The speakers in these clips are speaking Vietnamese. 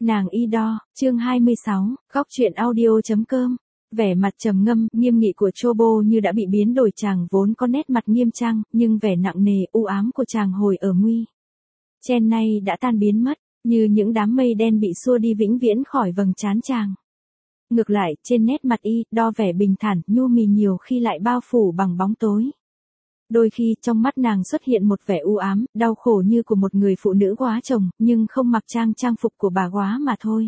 Nàng y đo, chương 26, góc truyện audio.com. Vẻ mặt trầm ngâm, nghiêm nghị của Chobo như đã bị biến đổi, chàng vốn có nét mặt nghiêm trang, nhưng vẻ nặng nề, u ám của chàng hồi ở Nguy Chen nay đã tan biến mất, như những đám mây đen bị xua đi vĩnh viễn khỏi vầng trán chàng. Ngược lại, trên nét mặt y, đo vẻ bình thản, nhu mì nhiều khi lại bao phủ bằng bóng tối. Đôi khi trong mắt nàng xuất hiện một vẻ u ám, đau khổ như của một người phụ nữ góa chồng, nhưng không mặc trang phục của bà góa mà thôi.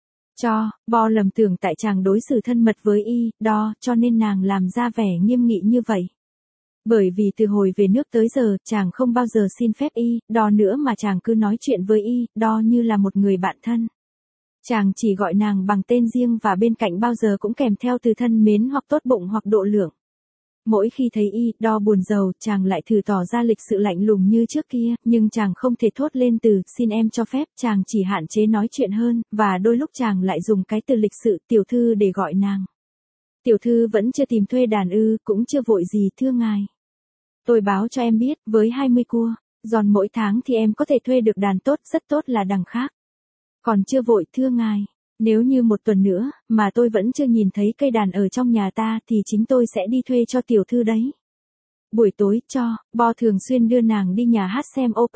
Bo lầm tưởng tại chàng đối xử thân mật với y, đo, cho nên nàng làm ra vẻ nghiêm nghị như vậy. Bởi vì từ hồi về nước tới giờ, chàng không bao giờ xin phép y, đo nữa mà chàng cứ nói chuyện với y, đo như là một người bạn thân. Chàng chỉ gọi nàng bằng tên riêng và bên cạnh bao giờ cũng kèm theo từ thân mến hoặc tốt bụng hoặc độ lượng. Mỗi khi thấy y, đo buồn rầu, chàng lại thử tỏ ra lịch sự lạnh lùng như trước kia, nhưng chàng không thể thốt lên từ, xin em cho phép, chàng chỉ hạn chế nói chuyện hơn, và đôi lúc chàng lại dùng cái từ lịch sự, tiểu thư để gọi nàng. Tiểu thư vẫn chưa tìm thuê đàn ư, cũng chưa vội gì thưa ngài. Tôi báo cho em biết, với 20 cua, giòn mỗi tháng thì em có thể thuê được đàn tốt, rất tốt là đằng khác. Còn chưa vội thưa ngài. Nếu như một tuần nữa, mà tôi vẫn chưa nhìn thấy cây đàn ở trong nhà ta thì chính tôi sẽ đi thuê cho tiểu thư đấy. Buổi tối, Bo thường xuyên đưa nàng đi nhà hát xem OP.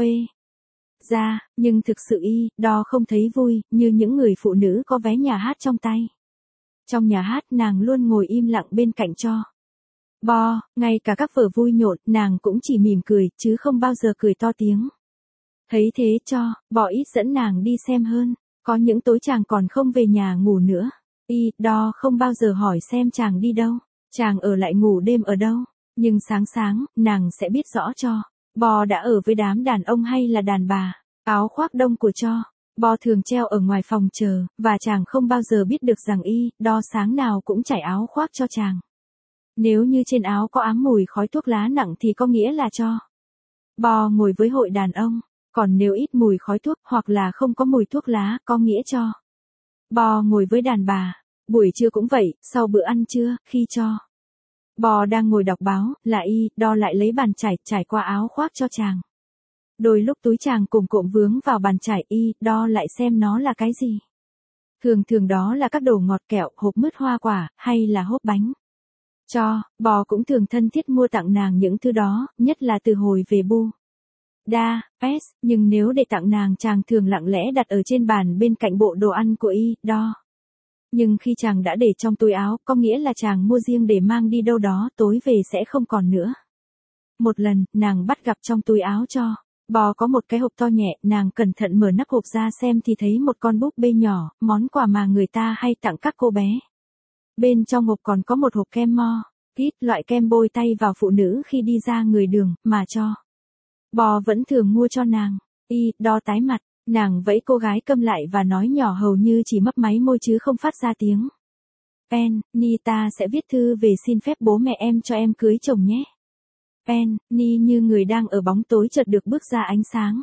Nhưng thực sự y, đo không thấy vui, như những người phụ nữ có vé nhà hát trong tay. Trong nhà hát nàng luôn ngồi im lặng bên cạnh Bo, ngay cả các vở vui nhộn, nàng cũng chỉ mỉm cười, chứ không bao giờ cười to tiếng. Thấy thế Bo ít dẫn nàng đi xem hơn. Có những tối chàng còn không về nhà ngủ nữa. Đo không bao giờ hỏi xem chàng đi đâu, chàng ở lại ngủ đêm ở đâu. Nhưng sáng, nàng sẽ biết rõ Bo đã ở với đám đàn ông hay là đàn bà. Áo khoác đông của Bo thường treo ở ngoài phòng chờ, và chàng không bao giờ biết được rằng Đo sáng nào cũng trải áo khoác cho chàng. Nếu như trên áo có ám mùi khói thuốc lá nặng thì có nghĩa là Bo ngồi với hội đàn ông. Còn nếu ít mùi khói thuốc hoặc là không có mùi thuốc lá, có nghĩa Bo ngồi với đàn bà. Buổi trưa cũng vậy, sau bữa ăn trưa, khi Bo đang ngồi đọc báo, là Đo lại lấy bàn trải qua áo khoác cho chàng. Đôi lúc túi chàng cồm vướng vào bàn trải, Đo lại xem nó là cái gì. Thường đó là các đồ ngọt kẹo, hộp mứt hoa quả, hay là hộp bánh. Bo cũng thường thân thiết mua tặng nàng những thứ đó, nhất là từ hồi về Budapest, nhưng nếu để tặng nàng chàng thường lặng lẽ đặt ở trên bàn bên cạnh bộ đồ ăn của Đo. Nhưng khi chàng đã để trong túi áo, có nghĩa là chàng mua riêng để mang đi đâu đó, tối về sẽ không còn nữa. Một lần, nàng bắt gặp trong túi áo Bo có một cái hộp to nhẹ, nàng cẩn thận mở nắp hộp ra xem thì thấy một con búp bê nhỏ, món quà mà người ta hay tặng các cô bé. Bên trong hộp còn có một hộp kem loại kem bôi tay vào phụ nữ khi đi ra người đường, mà Bo vẫn thường mua cho nàng. Đo tái mặt, nàng vẫy cô gái câm lại và nói nhỏ hầu như chỉ mấp máy môi chứ không phát ra tiếng. Penny, ta sẽ viết thư về xin phép bố mẹ em cho em cưới chồng nhé. Penny như người đang ở bóng tối chợt được bước ra ánh sáng.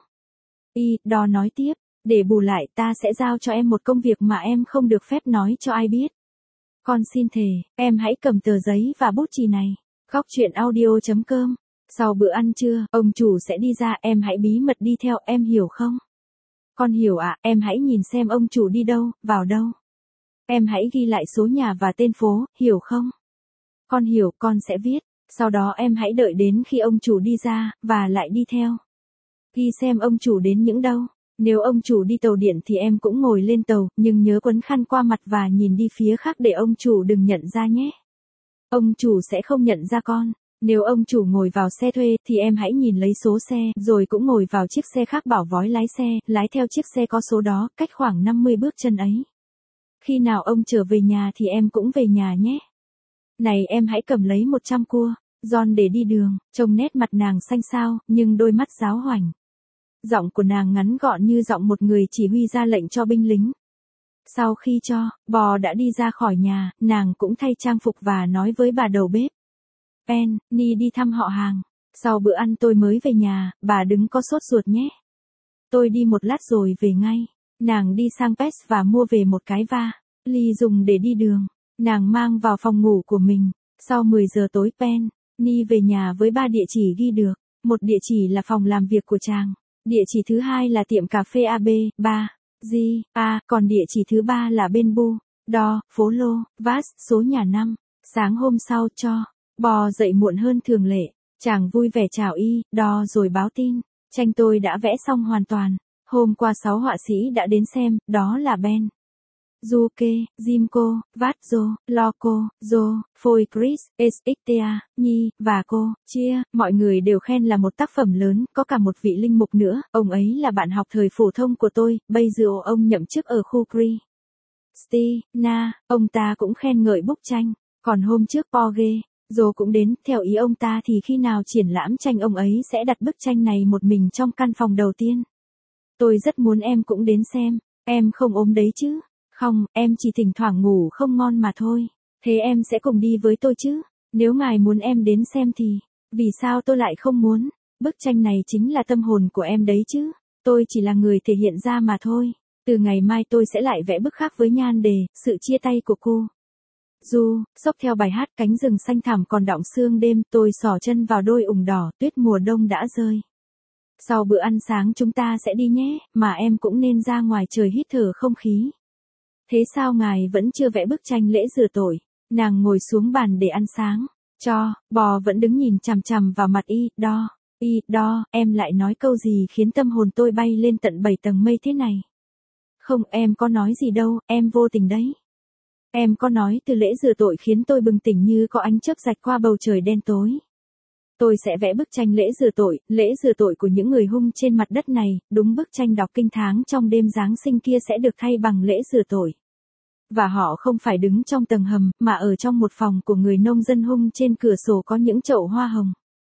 Đo nói tiếp, để bù lại ta sẽ giao cho em một công việc mà em không được phép nói cho ai biết. Con xin thề, em hãy cầm tờ giấy và bút chì này. Góc truyện audio.com. Sau bữa ăn trưa, ông chủ sẽ đi ra, em hãy bí mật đi theo, em hiểu không? Con hiểu ạ, em hãy nhìn xem ông chủ đi đâu, vào đâu. Em hãy ghi lại số nhà và tên phố, hiểu không? Con hiểu, con sẽ viết. Sau đó em hãy đợi đến khi ông chủ đi ra, và lại đi theo. Ghi xem ông chủ đến những đâu. Nếu ông chủ đi tàu điện thì em cũng ngồi lên tàu, nhưng nhớ quấn khăn qua mặt và nhìn đi phía khác để ông chủ đừng nhận ra nhé. Ông chủ sẽ không nhận ra con. Nếu ông chủ ngồi vào xe thuê thì em hãy nhìn lấy số xe, rồi cũng ngồi vào chiếc xe khác bảo vói lái xe, lái theo chiếc xe có số đó, cách khoảng 50 bước chân ấy. Khi nào ông trở về nhà thì em cũng về nhà nhé. Này em hãy cầm lấy 100 cua, giòn để đi đường. Trông nét mặt nàng xanh xao, nhưng đôi mắt giáo hoành. Giọng của nàng ngắn gọn như giọng một người chỉ huy ra lệnh cho binh lính. Sau khi Bo đã đi ra khỏi nhà, nàng cũng thay trang phục và nói với bà đầu bếp. Penny đi thăm họ hàng. Sau bữa ăn tôi mới về nhà, bà đừng có sốt ruột nhé. Tôi đi một lát rồi về ngay. Nàng đi sang Pest và mua về một cái ly dùng để đi đường. Nàng mang vào phòng ngủ của mình. Sau 10 giờ tối Penny về nhà với 3 địa chỉ ghi được. Một địa chỉ là phòng làm việc của chàng. Địa chỉ thứ hai là tiệm cà phê AB, Còn địa chỉ thứ 3 là bên Bu, Đo, phố Lô, Vát, số nhà 5. Sáng hôm sau cho, bò dậy muộn hơn thường lệ. Chàng vui vẻ chào Đo rồi báo tin. Tranh tôi đã vẽ xong hoàn toàn. Hôm qua 6 họa sĩ đã đến xem, đó là Ben, Duke, Jimco, Vatzo, Loco, Jo, Phôi Chris, Sxta, Nhi, và cô, Chia. Mọi người đều khen là một tác phẩm lớn, có cả một vị linh mục nữa. Ông ấy là bạn học thời phổ thông của tôi, bây giờ ông nhậm chức ở khu Christina. Ông ta cũng khen ngợi bức tranh. Còn hôm trước Porge, Jo cũng đến, theo ý ông ta thì khi nào triển lãm tranh ông ấy sẽ đặt bức tranh này một mình trong căn phòng đầu tiên. Tôi rất muốn em cũng đến xem, em không ốm đấy chứ? Không, em chỉ thỉnh thoảng ngủ không ngon mà thôi. Thế em sẽ cùng đi với tôi chứ? Nếu ngài muốn em đến xem thì, vì sao tôi lại không muốn? Bức tranh này chính là tâm hồn của em đấy chứ. Tôi chỉ là người thể hiện ra mà thôi. Từ ngày mai tôi sẽ lại vẽ bức khác với nhan đề, sự chia tay của cô. Xốc theo bài hát cánh rừng xanh thẳm còn đọng sương đêm, tôi xỏ chân vào đôi ủng đỏ, tuyết mùa đông đã rơi. Sau bữa ăn sáng chúng ta sẽ đi nhé, mà em cũng nên ra ngoài trời hít thở không khí. Thế sao ngài vẫn chưa vẽ bức tranh lễ rửa tội? Nàng ngồi xuống bàn để ăn sáng. Bò vẫn đứng nhìn chằm chằm vào mặt Đo, em lại nói câu gì khiến tâm hồn tôi bay lên tận 7 tầng mây thế này? Không, em có nói gì đâu, em vô tình đấy. Em có nói từ lễ rửa tội khiến tôi bừng tỉnh như có ánh chớp rạch qua bầu trời đen tối. Tôi sẽ vẽ bức tranh lễ rửa tội của những người hung trên mặt đất này, đúng bức tranh đọc kinh tháng trong đêm Giáng sinh kia sẽ được thay bằng lễ rửa tội. Và họ không phải đứng trong tầng hầm, mà ở trong một phòng của người nông dân hung, trên cửa sổ có những chậu hoa hồng.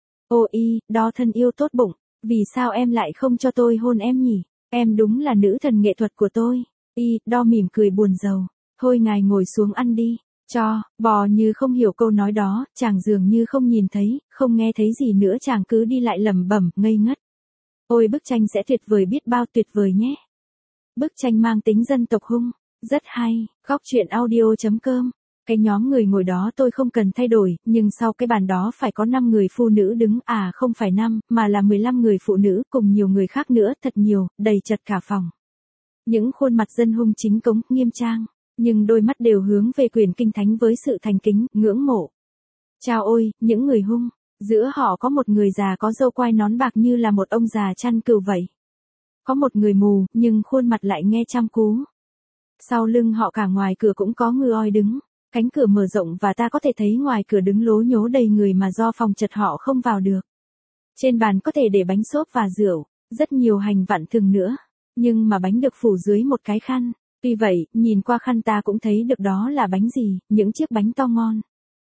Đo thân yêu tốt bụng, vì sao em lại không cho tôi hôn em nhỉ? Em đúng là nữ thần nghệ thuật của tôi. Đo mỉm cười buồn rầu. Thôi ngài ngồi xuống ăn đi. Bò như không hiểu câu nói đó, chàng dường như không nhìn thấy, không nghe thấy gì nữa, chàng cứ đi lại lẩm bẩm, ngây ngất. Ôi bức tranh sẽ tuyệt vời biết bao tuyệt vời nhé. Bức tranh mang tính dân tộc hung, rất hay. Góc truyện audio.com. Cái nhóm người ngồi đó tôi không cần thay đổi, nhưng sau cái bàn đó phải có 5 người phụ nữ đứng, không phải 5, mà là 15 người phụ nữ, cùng nhiều người khác nữa, thật nhiều, đầy chật cả phòng. Những khuôn mặt dân hung chính cống, nghiêm trang, nhưng đôi mắt đều hướng về quyển kinh thánh với sự thành kính, ngưỡng mộ. Chao ôi, những người hung, giữa họ có một người già có râu quai nón bạc như là một ông già chăn cừu vậy. Có một người mù, nhưng khuôn mặt lại nghe chăm cú. Sau lưng họ cả ngoài cửa cũng có người oi đứng, cánh cửa mở rộng và ta có thể thấy ngoài cửa đứng lố nhố đầy người mà do phòng chật họ không vào được. Trên bàn có thể để bánh xốp và rượu, rất nhiều hành vặn thường nữa, nhưng mà bánh được phủ dưới một cái khăn. Tuy vậy, nhìn qua khăn ta cũng thấy được đó là bánh gì, những chiếc bánh to ngon.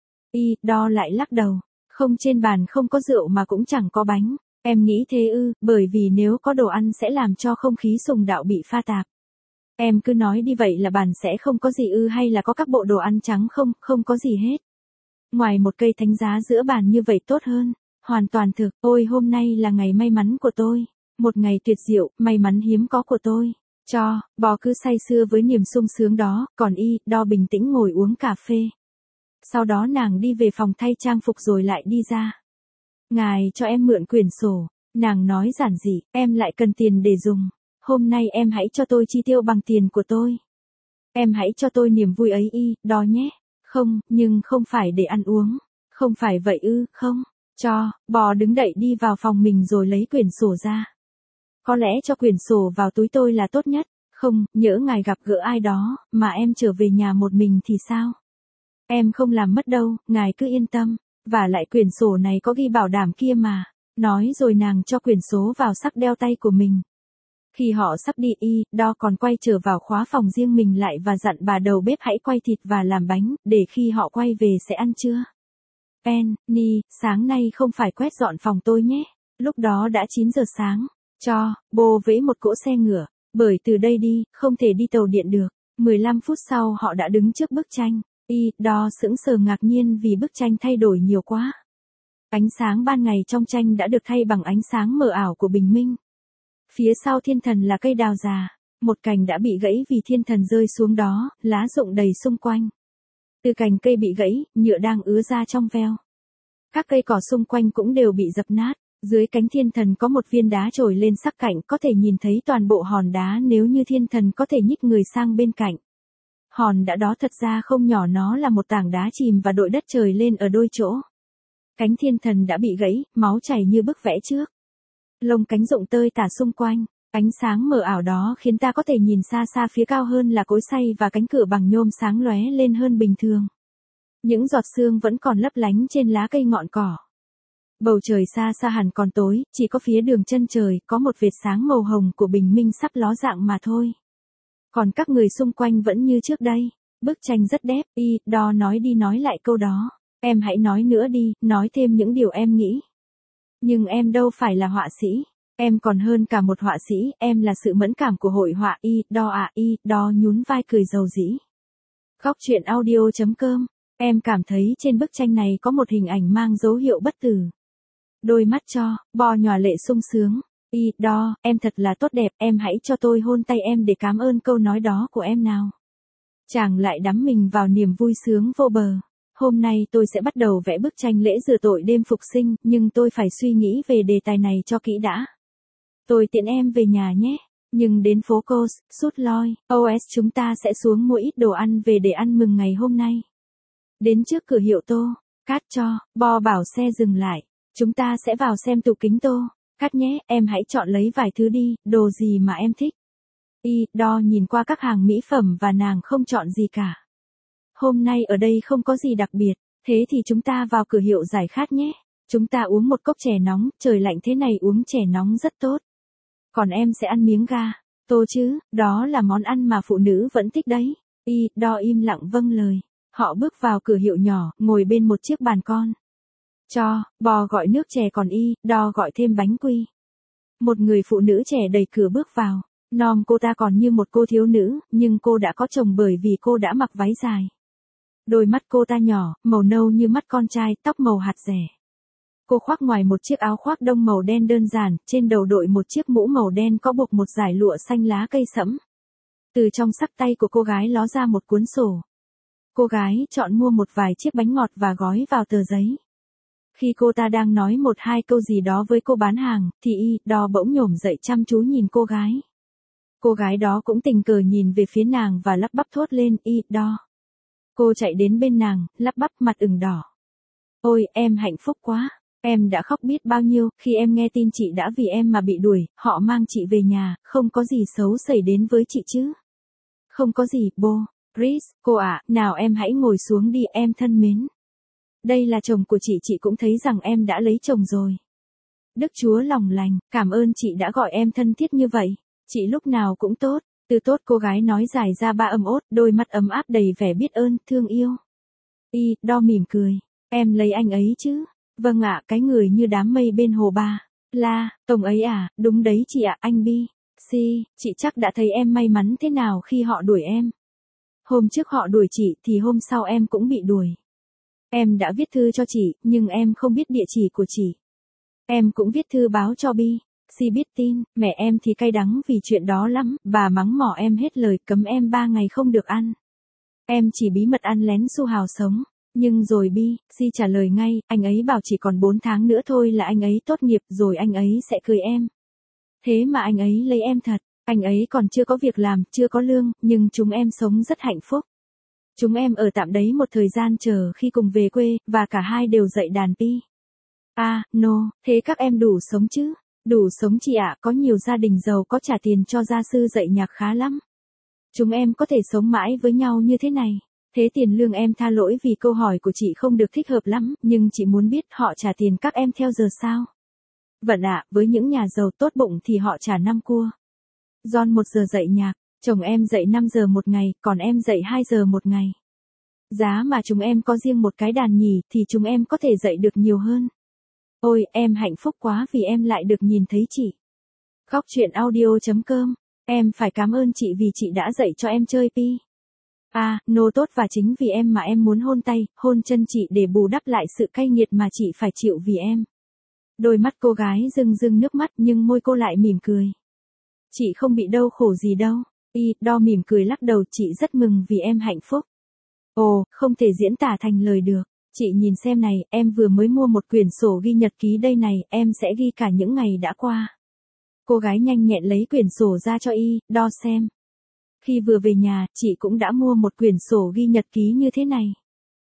Đo lại lắc đầu, không, trên bàn không có rượu mà cũng chẳng có bánh. Em nghĩ thế ư? Bởi vì nếu có đồ ăn sẽ làm cho không khí sùng đạo bị pha tạp. Em cứ nói đi, vậy là bàn sẽ không có gì ư, hay là có các bộ đồ ăn trắng không? Không có gì hết. Ngoài một cây thánh giá giữa bàn như vậy tốt hơn. Hoàn toàn thực. Ôi hôm nay là ngày may mắn của tôi. Một ngày tuyệt diệu, may mắn hiếm có của tôi. Bò cứ say sưa với niềm sung sướng đó, còn Đo bình tĩnh ngồi uống cà phê. Sau đó nàng đi về phòng thay trang phục rồi lại đi ra. Ngài cho em mượn quyển sổ. Nàng nói giản dị, em lại cần tiền để dùng. Hôm nay em hãy cho tôi chi tiêu bằng tiền của tôi. Em hãy cho tôi niềm vui ấy Đo nhé. Không, nhưng không phải để ăn uống. Không phải vậy ư, không. Bò đứng dậy đi vào phòng mình rồi lấy quyển sổ ra. Có lẽ cho quyển sổ vào túi tôi là tốt nhất. Không, nhỡ ngài gặp gỡ ai đó, mà em trở về nhà một mình thì sao? Em không làm mất đâu, ngài cứ yên tâm. Và lại quyển sổ này có ghi bảo đảm kia mà. Nói rồi nàng cho quyển số vào sắc đeo tay của mình. Khi họ sắp đi Đo còn quay trở vào khóa phòng riêng mình lại và dặn bà đầu bếp hãy quay thịt và làm bánh, để khi họ quay về sẽ ăn trưa. Penny, sáng nay không phải quét dọn phòng tôi nhé. Lúc đó đã 9 giờ sáng. Bô vẫy một cỗ xe ngựa, bởi từ đây đi, không thể đi tàu điện được. 15 phút sau họ đã đứng trước bức tranh. Đo sững sờ ngạc nhiên vì bức tranh thay đổi nhiều quá. Ánh sáng ban ngày trong tranh đã được thay bằng ánh sáng mờ ảo của bình minh. Phía sau thiên thần là cây đào già, một cành đã bị gãy vì thiên thần rơi xuống đó, lá rụng đầy xung quanh. Từ cành cây bị gãy, nhựa đang ứa ra trong veo. Các cây cỏ xung quanh cũng đều bị dập nát. Dưới cánh thiên thần có một viên đá trồi lên sắc cạnh, có thể nhìn thấy toàn bộ hòn đá nếu như thiên thần có thể nhích người sang bên cạnh. Hòn đá đó thật ra không nhỏ, nó là một tảng đá chìm và đội đất trời lên ở đôi chỗ. Cánh thiên thần đã bị gãy, máu chảy như bức vẽ trước. Lông cánh rụng tơi tả xung quanh, ánh sáng mờ ảo đó khiến ta có thể nhìn xa xa phía cao hơn là cối xay và cánh cửa bằng nhôm sáng lóe lên hơn bình thường. Những giọt sương vẫn còn lấp lánh trên lá cây ngọn cỏ. Bầu trời xa xa hẳn còn tối, chỉ có phía đường chân trời có một vệt sáng màu hồng của bình minh sắp ló dạng mà thôi. Còn các người xung quanh vẫn như trước đây. Bức tranh rất đẹp, đo nói đi nói lại câu đó. Em hãy nói nữa đi, nói thêm những điều em nghĩ. Nhưng em đâu phải là họa sĩ. Em còn hơn cả một họa sĩ, em là sự mẫn cảm của hội họa. Đo nhún vai cười rầu rĩ. Góc truyện audio.com. Em cảm thấy trên bức tranh này có một hình ảnh mang dấu hiệu bất tử. Đôi mắt cho, bò nhòa lệ sung sướng. Đo, em thật là tốt đẹp, em hãy cho tôi hôn tay em để cảm ơn câu nói đó của em nào. Chàng lại đắm mình vào niềm vui sướng vô bờ. Hôm nay tôi sẽ bắt đầu vẽ bức tranh lễ rửa tội đêm phục sinh, nhưng tôi phải suy nghĩ về đề tài này cho kỹ đã. Tôi tiễn em về nhà nhé. Nhưng đến phố Coast, Sút Loi, OS chúng ta sẽ xuống mua ít đồ ăn về để ăn mừng ngày hôm nay. Đến trước cửa hiệu Tô, Cát cho, Bo bảo xe dừng lại. Chúng ta sẽ vào xem tủ kính Tô, Cát nhé, em hãy chọn lấy vài thứ đi, đồ gì mà em thích. Đo nhìn qua các hàng mỹ phẩm và nàng không chọn gì cả. Hôm nay ở đây không có gì đặc biệt, thế thì chúng ta vào cửa hiệu giải khát nhé. Chúng ta uống một cốc chè nóng, trời lạnh thế này uống chè nóng rất tốt. Còn em sẽ ăn miếng gà, Tô chứ, đó là món ăn mà phụ nữ vẫn thích đấy. Đo im lặng vâng lời. Họ bước vào cửa hiệu nhỏ, ngồi bên một chiếc bàn con. Cho, Bò gọi nước chè còn Đo gọi thêm bánh quy. Một người phụ nữ trẻ đẩy cửa bước vào. Nom cô ta còn như một cô thiếu nữ, nhưng cô đã có chồng bởi vì cô đã mặc váy dài. Đôi mắt cô ta nhỏ, màu nâu như mắt con trai, tóc màu hạt dẻ. Cô khoác ngoài một chiếc áo khoác đông màu đen đơn giản, trên đầu đội một chiếc mũ màu đen có buộc một dải lụa xanh lá cây sẫm. Từ trong sắc tay của cô gái ló ra một cuốn sổ. Cô gái chọn mua một vài chiếc bánh ngọt và gói vào tờ giấy. Khi cô ta đang nói một hai câu gì đó với cô bán hàng, thì Đo bỗng nhổm dậy chăm chú nhìn cô gái. Cô gái đó cũng tình cờ nhìn về phía nàng và lắp bắp thốt lên Đo. Cô chạy đến bên nàng, lắp bắp mặt ửng đỏ. Ôi, em hạnh phúc quá. Em đã khóc biết bao nhiêu khi em nghe tin chị đã vì em mà bị đuổi, họ mang chị về nhà, không có gì xấu xảy đến với chị chứ. Không có gì, Bo. Chris, cô ạ, nào em hãy ngồi xuống đi em thân mến. Đây là chồng của chị cũng thấy rằng em đã lấy chồng rồi. Đức Chúa lòng lành, cảm ơn chị đã gọi em thân thiết như vậy. Chị lúc nào cũng tốt. Từ tốt cô gái nói dài ra ba âm ốt, đôi mắt ấm áp đầy vẻ biết ơn, thương yêu. Đo mỉm cười. Em lấy anh ấy chứ? Vâng ạ, cái người như đám mây bên hồ Ba La, tổng ấy à, đúng đấy chị ạ, anh Bi. Chị chắc đã thấy em may mắn thế nào khi họ đuổi em. Hôm trước họ đuổi chị thì hôm sau em cũng bị đuổi. Em đã viết thư cho chị, nhưng em không biết địa chỉ của chị. Em cũng viết thư báo cho Bi. Biết tin, mẹ em thì cay đắng vì chuyện đó lắm, bà mắng mỏ em hết lời, cấm em 3 ngày không được ăn. Em chỉ bí mật ăn lén su hào sống. Nhưng rồi Bi, trả lời ngay, anh ấy bảo chỉ còn 4 tháng nữa thôi là anh ấy tốt nghiệp rồi anh ấy sẽ cưới em. Thế mà anh ấy lấy em thật, anh ấy còn chưa có việc làm, chưa có lương, nhưng chúng em sống rất hạnh phúc. Chúng em ở tạm đấy một thời gian chờ khi cùng về quê, và cả hai đều dạy đàn piano, thế các em đủ sống chứ? Đủ sống chị ạ, có nhiều gia đình giàu có trả tiền cho gia sư dạy nhạc khá lắm. Chúng em có thể sống mãi với nhau như thế này. Thế tiền lương em tha lỗi vì câu hỏi của chị không được thích hợp lắm, nhưng chị muốn biết họ trả tiền các em theo giờ sao? Vâng ạ, với những nhà giàu tốt bụng thì họ trả 5 cua. John 1 giờ dạy nhạc, chồng em dạy 5 giờ một ngày, còn em dạy 2 giờ một ngày. Giá mà chúng em có riêng một cái đàn nhỉ thì chúng em có thể dạy được nhiều hơn. Ôi, em hạnh phúc quá vì em lại được nhìn thấy chị. Góc truyện audio.com. Em phải cảm ơn chị vì chị đã dạy cho em chơi piano tốt và chính vì em mà em muốn hôn tay, hôn chân chị để bù đắp lại sự cay nghiệt mà chị phải chịu vì em. Đôi mắt cô gái rưng rưng nước mắt nhưng môi cô lại mỉm cười. Chị không bị đau khổ gì đâu. Đo mỉm cười lắc đầu, chị rất mừng vì em hạnh phúc. Ồ, không thể diễn tả thành lời được. Chị nhìn xem này, em vừa mới mua một quyển sổ ghi nhật ký đây này, em sẽ ghi cả những ngày đã qua. Cô gái nhanh nhẹn lấy quyển sổ ra cho đo xem. Khi vừa về nhà, chị cũng đã mua một quyển sổ ghi nhật ký như thế này.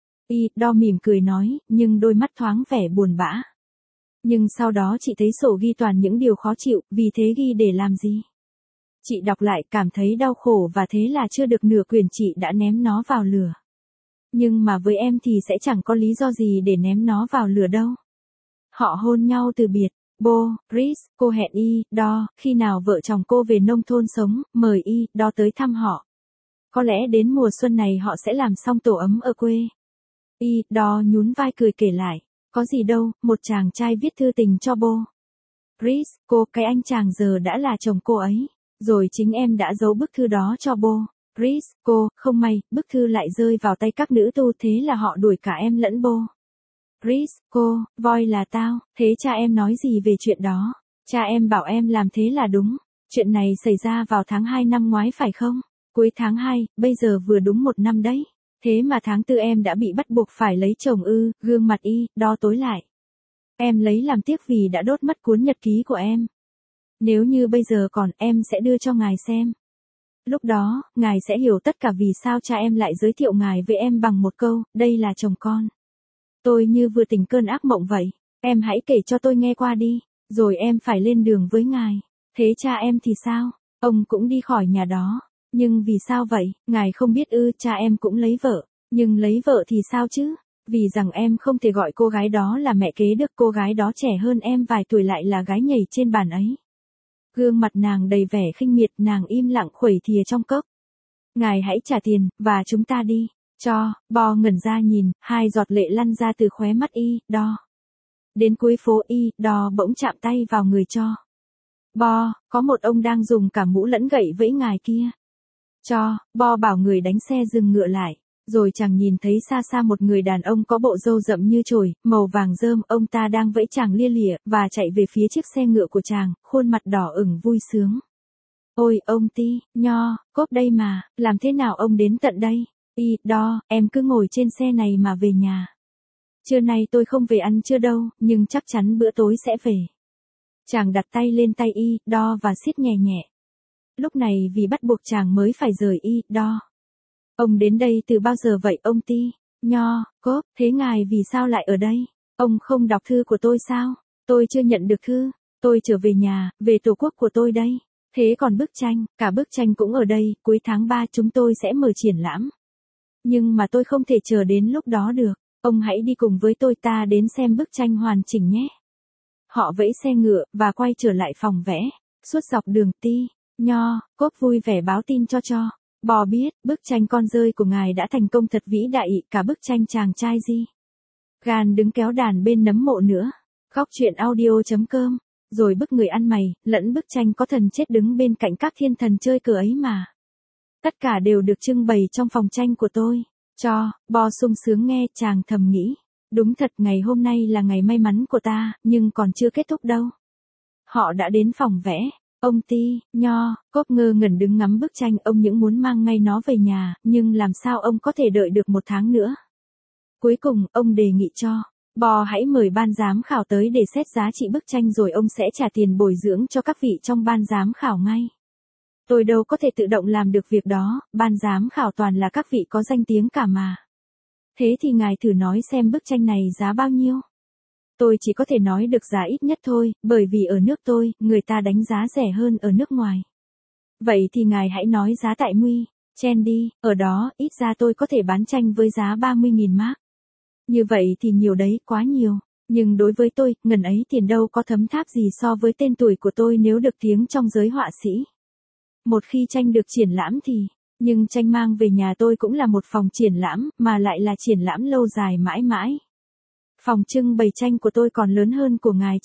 Đo mỉm cười nói, nhưng đôi mắt thoáng vẻ buồn bã. Nhưng sau đó chị thấy sổ ghi toàn những điều khó chịu, vì thế ghi để làm gì? Chị đọc lại cảm thấy đau khổ và thế là chưa được nửa quyển chị đã ném nó vào lửa. Nhưng mà với em thì sẽ chẳng có lý do gì để ném nó vào lửa đâu. Họ hôn nhau từ biệt. Bo, Chris, cô hẹn đo, khi nào vợ chồng cô về nông thôn sống, mời đo tới thăm họ. Có lẽ đến mùa xuân này họ sẽ làm xong tổ ấm ở quê. Đo nhún vai cười kể lại. Có gì đâu, một chàng trai viết thư tình cho Bo. Chris, cái anh chàng giờ đã là chồng cô ấy. Rồi chính em đã giấu bức thư đó cho Bo. Chris, không may, bức thư lại rơi vào tay các nữ tu thế là họ đuổi cả em lẫn Bo. Chris, voi là tao, thế cha em nói gì về chuyện đó? Cha em bảo em làm thế là đúng. Chuyện này xảy ra vào tháng 2 năm ngoái phải không? Cuối tháng 2, bây giờ vừa đúng 1 năm đấy. Thế mà tháng 4 em đã bị bắt buộc phải lấy chồng gương mặt đo tối lại. Em lấy làm tiếc vì đã đốt mất cuốn nhật ký của em. Nếu như bây giờ còn em sẽ đưa cho ngài xem. Lúc đó, ngài sẽ hiểu tất cả vì sao cha em lại giới thiệu ngài với em bằng một câu, đây là chồng con. Tôi như vừa tỉnh cơn ác mộng vậy, em hãy kể cho tôi nghe qua đi, rồi em phải lên đường với ngài. Thế cha em thì sao? Ông cũng đi khỏi nhà đó. Nhưng vì sao vậy, ngài không biết cha em cũng lấy vợ. Nhưng lấy vợ thì sao chứ? Vì rằng em không thể gọi cô gái đó là mẹ kế được, cô gái đó trẻ hơn em vài tuổi lại là gái nhảy trên bàn ấy. Gương mặt nàng đầy vẻ khinh miệt, nàng im lặng khuẩy thìa trong cốc. Ngài hãy trả tiền, và chúng ta đi. Cho, Bo ngẩn ra nhìn, 2 giọt lệ lăn ra từ khóe mắt đo. Đến cuối phố đo bỗng chạm tay vào người cho. Bo, có một ông đang dùng cả mũ lẫn gậy vẫy ngài kia. Cho, Bo bảo người đánh xe dừng ngựa lại. Rồi chàng nhìn thấy xa xa một người đàn ông có bộ râu rậm như chổi, màu vàng rơm, ông ta đang vẫy chàng lia lịa, và chạy về phía chiếc xe ngựa của chàng, khuôn mặt đỏ ửng vui sướng. Ôi, ông Nho, cốp đây mà, làm thế nào ông đến tận đây? Đo, em cứ ngồi trên xe này mà về nhà. Trưa nay tôi không về ăn trưa đâu, nhưng chắc chắn bữa tối sẽ về. Chàng đặt tay lên tay đo và siết nhẹ nhẹ. Lúc này vì bắt buộc chàng mới phải rời đo. Ông đến đây từ bao giờ vậy ông Nho, cốp, thế ngài vì sao lại ở đây? Ông không đọc thư của tôi sao? Tôi chưa nhận được thư. Tôi trở về nhà, về tổ quốc của tôi đây. Thế còn bức tranh, cả bức tranh cũng ở đây, cuối tháng 3 chúng tôi sẽ mở triển lãm. Nhưng mà tôi không thể chờ đến lúc đó được. Ông hãy đi cùng với tôi, ta đến xem bức tranh hoàn chỉnh nhé. Họ vẫy xe ngựa, và quay trở lại phòng vẽ. Suốt dọc đường Nho, cốp vui vẻ báo tin cho. Bo biết, bức tranh con rơi của ngài đã thành công thật vĩ đại, cả bức tranh chàng trai Gan đứng kéo đàn bên nấm mộ nữa. Khóc chuyện audio.com. Rồi bức người ăn mày, lẫn bức tranh có thần chết đứng bên cạnh các thiên thần chơi cờ ấy mà. Tất cả đều được trưng bày trong phòng tranh của tôi. Bo sung sướng nghe, chàng thầm nghĩ. Đúng thật, ngày hôm nay là ngày may mắn của ta, nhưng còn chưa kết thúc đâu. Họ đã đến phòng vẽ. Ông Nho, cốp ngơ ngẩn đứng ngắm bức tranh, ông những muốn mang ngay nó về nhà, nhưng làm sao ông có thể đợi được 1 tháng nữa. Cuối cùng, ông đề nghị cho Bo hãy mời ban giám khảo tới để xét giá trị bức tranh rồi ông sẽ trả tiền bồi dưỡng cho các vị trong ban giám khảo ngay. Tôi đâu có thể tự động làm được việc đó, ban giám khảo toàn là các vị có danh tiếng cả mà. Thế thì ngài thử nói xem bức tranh này giá bao nhiêu? Tôi chỉ có thể nói được giá ít nhất thôi, bởi vì ở nước tôi, người ta đánh giá rẻ hơn ở nước ngoài. Vậy thì ngài hãy nói giá tại Chen đi, ở đó, ít ra tôi có thể bán tranh với giá 30.000 mark. Như vậy thì nhiều đấy, quá nhiều. Nhưng đối với tôi, ngần ấy tiền đâu có thấm tháp gì so với tên tuổi của tôi nếu được tiếng trong giới họa sĩ. Một khi tranh được triển lãm thì, nhưng tranh mang về nhà tôi cũng là một phòng triển lãm, mà lại là triển lãm lâu dài mãi mãi. Phòng trưng bày tranh của tôi còn lớn hơn của ngài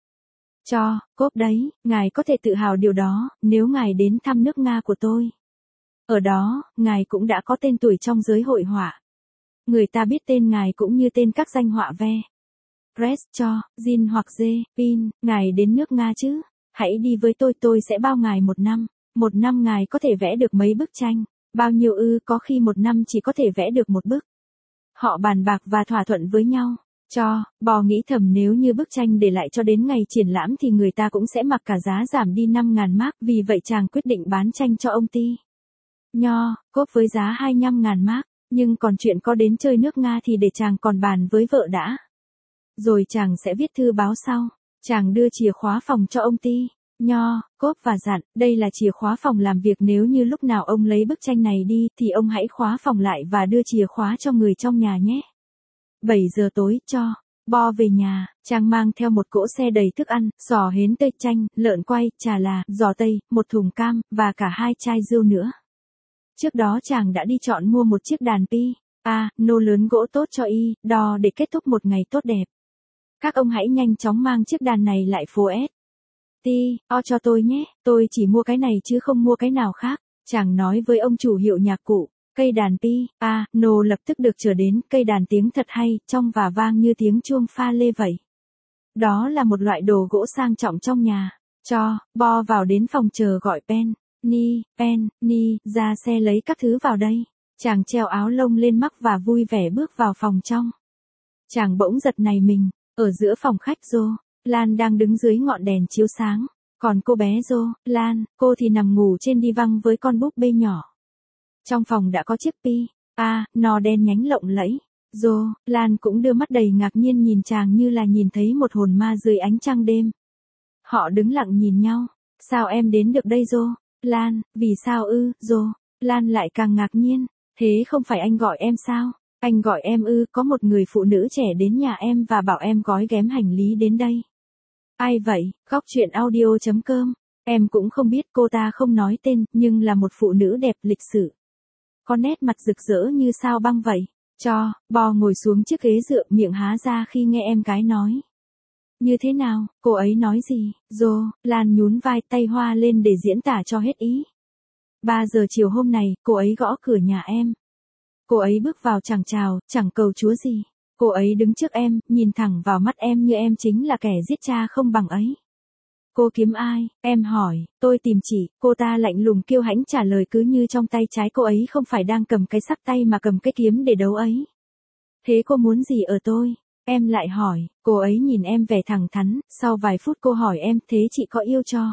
cốp đấy, ngài có thể tự hào điều đó, nếu ngài đến thăm nước Nga của tôi. Ở đó, ngài cũng đã có tên tuổi trong giới hội họa. Người ta biết tên ngài cũng như tên các danh họa ve. Press Jin hoặc Pin, ngài đến nước Nga chứ? Hãy đi với tôi sẽ bao ngài 1 năm. 1 năm ngài có thể vẽ được mấy bức tranh? Bao nhiêu có khi 1 năm chỉ có thể vẽ được 1 bức. Họ bàn bạc và thỏa thuận với nhau. Bò nghĩ thầm nếu như bức tranh để lại cho đến ngày triển lãm thì người ta cũng sẽ mặc cả giá giảm đi 5.000 mark, vì vậy chàng quyết định bán tranh cho ông Ti. Cốp với giá 25.000 mark, nhưng còn chuyện có đến chơi nước Nga thì để chàng còn bàn với vợ đã. Rồi chàng sẽ viết thư báo sau. Chàng đưa chìa khóa phòng cho ông Ti, Cốp và dặn, đây là chìa khóa phòng làm việc, nếu như lúc nào ông lấy bức tranh này đi thì ông hãy khóa phòng lại và đưa chìa khóa cho người trong nhà nhé. 7 giờ tối, Bo về nhà, chàng mang theo một cỗ xe đầy thức ăn, giò hến tây chanh, lợn quay, trà là, giò tây, một thùng cam, và cả 2 chai rượu nữa. Trước đó chàng đã đi chọn mua một chiếc đàn piano lớn gỗ tốt cho đo để kết thúc một ngày tốt đẹp. Các ông hãy nhanh chóng mang chiếc đàn này lại phố S.T.O cho tôi nhé, tôi chỉ mua cái này chứ không mua cái nào khác, chàng nói với ông chủ hiệu nhạc cụ. Cây đàn piano lập tức được chở đến, cây đàn tiếng thật hay, trong và vang như tiếng chuông pha lê vậy. Đó là một loại đồ gỗ sang trọng trong nhà. Bo vào đến phòng chờ gọi Penny ra xe lấy các thứ vào đây. Chàng treo áo lông lên mắc và vui vẻ bước vào phòng trong. Chàng bỗng giật nảy mình, ở giữa phòng khách Lan đang đứng dưới ngọn đèn chiếu sáng, còn cô bé Lan, cô thì nằm ngủ trên đi văng với con búp bê nhỏ. Trong phòng đã có chiếc piano đen nhánh lộng lẫy. Lan cũng đưa mắt đầy ngạc nhiên nhìn chàng như là nhìn thấy một hồn ma dưới ánh trăng đêm. Họ đứng lặng nhìn nhau. Sao em đến được đây Lan, vì sao Lan lại càng ngạc nhiên. Thế không phải anh gọi em sao? Anh gọi em có một người phụ nữ trẻ đến nhà em và bảo em gói ghém hành lý đến đây. Ai vậy? Góc chuyện audio.com. Em cũng không biết, cô ta không nói tên, nhưng là một phụ nữ đẹp lịch sự. Có nét mặt rực rỡ như sao băng vậy. Bo ngồi xuống chiếc ghế dựa, miệng há ra khi nghe em gái nói. Như thế nào, cô ấy nói gì? Lan nhún vai, tay hoa lên để diễn tả cho hết ý. 3 giờ chiều hôm này, cô ấy gõ cửa nhà em. Cô ấy bước vào chẳng chào, chẳng cầu chúa gì. Cô ấy đứng trước em, nhìn thẳng vào mắt em như em chính là kẻ giết cha không bằng ấy. Cô kiếm ai? Em hỏi, tôi tìm chị, cô ta lạnh lùng kiêu hãnh trả lời, cứ như trong tay trái cô ấy không phải đang cầm cái sắc tay mà cầm cái kiếm để đấu ấy. Thế cô muốn gì ở tôi? Em lại hỏi, cô ấy nhìn em vẻ thẳng thắn, sau vài phút cô hỏi em, thế chị có yêu cho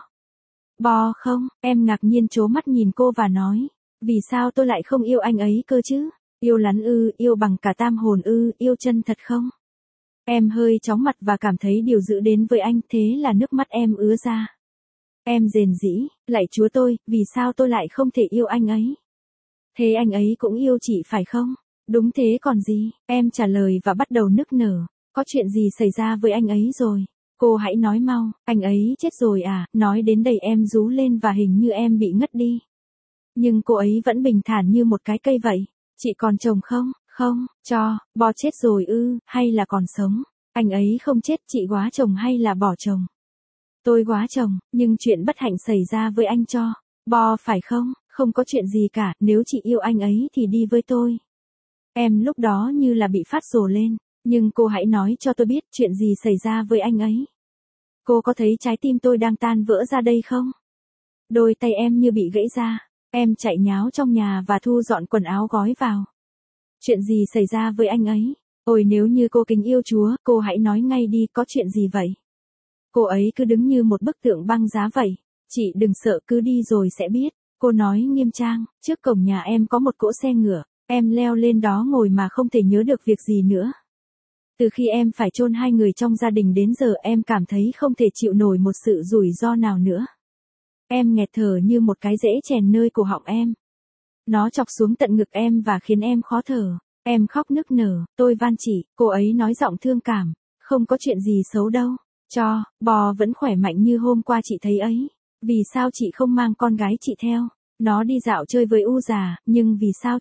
Bo không? Em ngạc nhiên trố mắt nhìn cô và nói, vì sao tôi lại không yêu anh ấy cơ chứ? Yêu lắn yêu bằng cả tam hồn yêu chân thật không? Em hơi chóng mặt và cảm thấy điều dữ đến với anh, thế là nước mắt em ứa ra. Em rền rĩ, lạy Chúa tôi, vì sao tôi lại không thể yêu anh ấy? Thế anh ấy cũng yêu chị phải không? Đúng thế còn gì, em trả lời và bắt đầu nức nở. Có chuyện gì xảy ra với anh ấy rồi? Cô hãy nói mau, anh ấy chết rồi à? Nói đến đây em rú lên và hình như em bị ngất đi. Nhưng cô ấy vẫn bình thản như một cái cây vậy. Chị còn chồng không? Không, Bo chết rồi hay là còn sống? Anh ấy không chết, chị góa chồng hay là bỏ chồng? Tôi góa chồng, nhưng chuyện bất hạnh xảy ra với anh Bo phải không? Không có chuyện gì cả, nếu chị yêu anh ấy thì đi với tôi. Em lúc đó như là bị phát rồ lên, nhưng cô hãy nói cho tôi biết chuyện gì xảy ra với anh ấy. Cô có thấy trái tim tôi đang tan vỡ ra đây không? Đôi tay em như bị gãy ra, em chạy nháo trong nhà và thu dọn quần áo gói vào. Chuyện gì xảy ra với anh ấy? Ôi nếu như cô kính yêu Chúa, cô hãy nói ngay đi, có chuyện gì vậy? Cô ấy cứ đứng như một bức tượng băng giá vậy. Chị đừng sợ, cứ đi rồi sẽ biết. Cô nói nghiêm trang, trước cổng nhà em có một cỗ xe ngựa, em leo lên đó ngồi mà không thể nhớ được việc gì nữa. Từ khi em phải chôn 2 người trong gia đình đến giờ em cảm thấy không thể chịu nổi một sự rủi ro nào nữa. Em nghẹt thở như một cái rễ chèn nơi cổ họng em. Nó chọc xuống tận ngực em và khiến em khó thở. Em khóc nức nở, tôi van chị, cô ấy nói giọng thương cảm. Không có chuyện gì xấu đâu. Bo vẫn khỏe mạnh như hôm qua chị thấy ấy. Vì sao chị không mang con gái chị theo? Nó đi dạo chơi với già, nhưng vì sao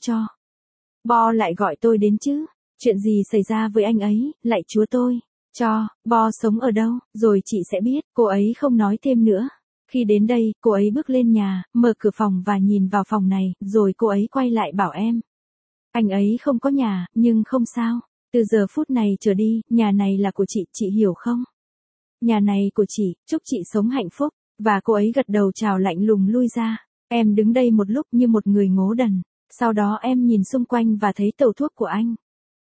Bo lại gọi tôi đến chứ? Chuyện gì xảy ra với anh ấy, lạy Chúa tôi? Bo sống ở đâu? Rồi chị sẽ biết, cô ấy không nói thêm nữa. Khi đến đây, cô ấy bước lên nhà, mở cửa phòng và nhìn vào phòng này, rồi cô ấy quay lại bảo em. Anh ấy không có nhà, nhưng không sao. Từ giờ phút này trở đi, nhà này là của chị hiểu không? Nhà này của chị, chúc chị sống hạnh phúc. Và cô ấy gật đầu chào lạnh lùng lui ra. Em đứng đây một lúc như một người ngố đần. Sau đó em nhìn xung quanh và thấy tàu thuốc của anh.